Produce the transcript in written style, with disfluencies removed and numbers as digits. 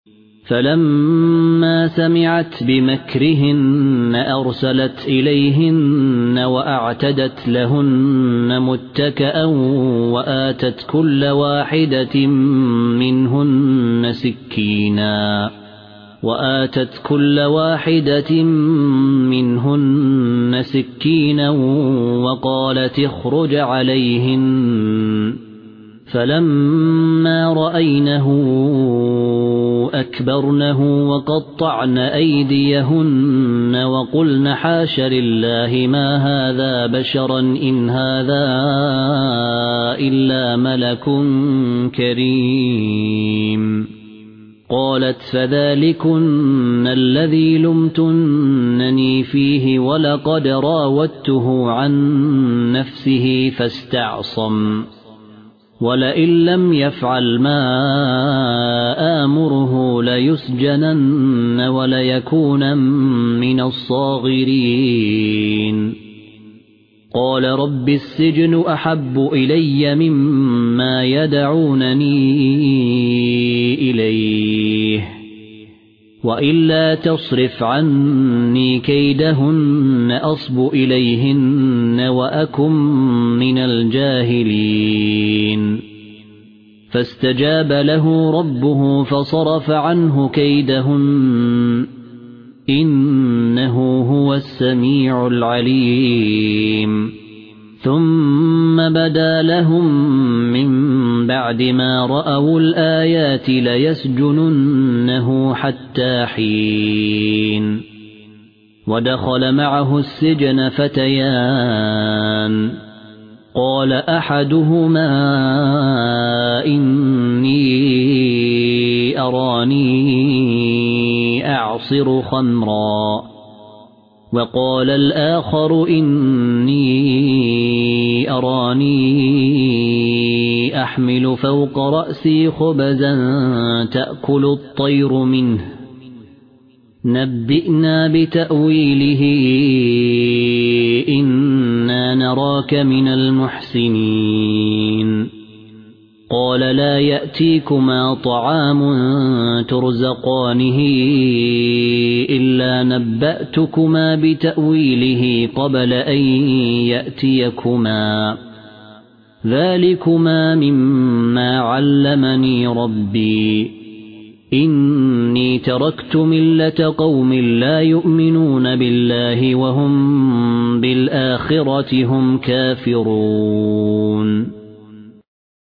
فلما سمعت بمكرهن أرسلت إليهن وأعتدت لهن متكأ وآتت كل واحدة منهن سكينا وقالت اخرج عليهن فلما رأينه أكبرنه وقطعن أيديهن وقلن حاش لله ما هذا بشرا إن هذا إلا ملك كريم قالت فذلكن الذي لمتنني فيه ولقد راودته عن نفسه فاستعصم ولئن لم يفعل ما آمره ليسجنن وليكون من الصاغرين قال رب السجن أحب إلي مما يدعونني إليه وإلا تصرف عني كيدهن أصب إليهن وأكن من الجاهلين فاستجاب له ربه فصرف عنه كيدهن إنه هو السميع العليم ثم بدا لهم من بعد ما رأوا الآيات ليسجننه حتى حين ودخل معه السجن فتيان قال أحدهما إني أراني أعصر خمرا وقال الآخر إني أراني أحمل فوق رأسي خبزا تأكل الطير منه نبئنا بتأويله إنا نراك من المحسنين قال لا يأتيكما طعام ترزقانه إلا نبأتكما بتأويله قبل أن يأتيكما ذلكما مما علمني ربي إني تركت ملة قوم لا يؤمنون بالله وهم بالآخرة هم كافرون